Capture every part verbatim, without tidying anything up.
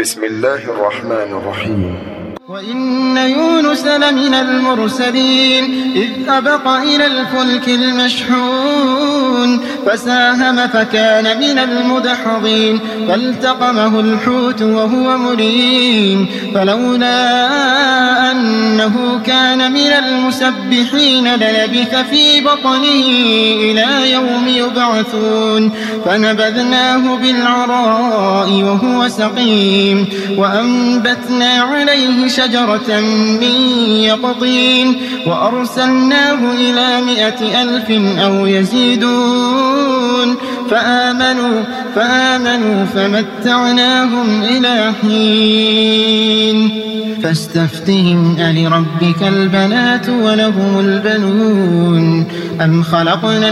بسم الله الرحمن الرحيم. وإن يونس لمن المرسلين إذ أبق إلى الفلك المشحون فساهم فكان من المدحضين فالتقمه الحوت وهو مليم فلولا أنه كان من المسبحين للبث في بطنه إلى يوم يبعثون فنبذناه بالعراء وهو سقيم وأنبتنا عليه شجرة من يقطين وأرسلناه إلى مائة ألف أو يزيدون فآمنوا, فآمنوا فمتعناهم إلى حين فاستفتهم ألربك البنات ولهم البنون أم خلقنا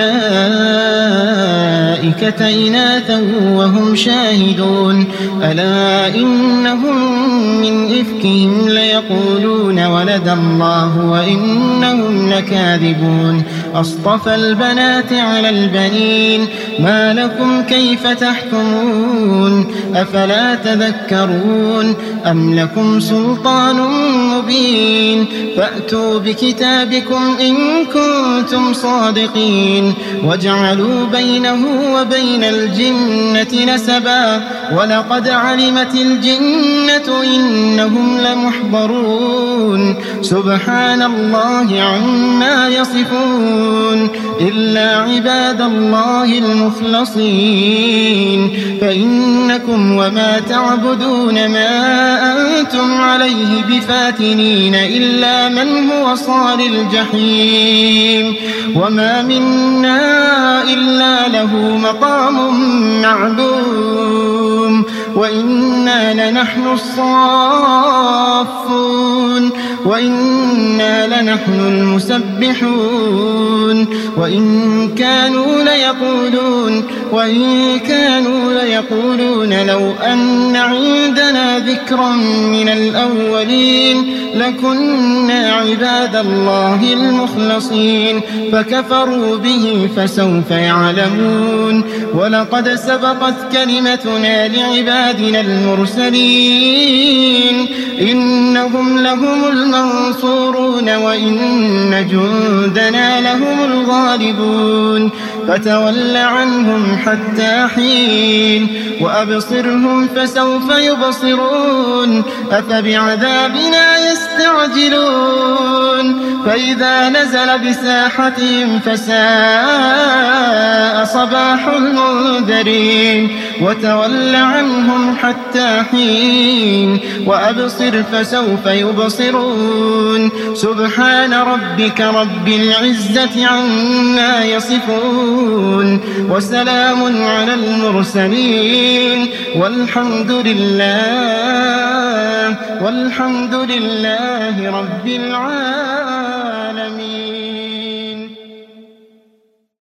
الملائكة إناثا وهم شاهدون ألا إنهم من إفكهم ليقولون ولد الله وإنهم لكاذبون أصطفى البنات على البنين ما لكم كيف تحكمون أفلا تذكرون أم لكم سلطان مبين فأتوا بكتابكم إن كنتم صادقين وجعلوا بينه وبين الجنة نسبا ولقد علمت الجنة إنهم لمحضرون سبحان الله عما يصفون إلا عباد الله المخلصين فإنكم وما تعبدون ما أنتم عليه بفاتنين إلا من هو صال الجحيم وما منا إلا له مقام معلوم وإنا لنحن الصافون وإنا لنحن المسبحون وإن كانوا ليقولون وإن كانوا ليقولون لو أن عندنا ذكرا من الأولين لكنا عباد الله المخلصين فكفروا به فسوف يعلمون ولقد سبقت كلمتنا لعبادنا المرسلين إنهم لهم المنصورون وإن جندنا لهم الغالبون فتول عنهم حتى حين وأبصرهم فسوف يبصرون أفبعذابنا يستعجلون فإذا نزل بساحتهم فساء صباح المنذرين وتول عنهم حتى حين وأبصر فسوف يبصرون سبحان ربك رب العزة عما يصفون وسلام على المرسلين والحمد لله والحمد لله رب العالمين.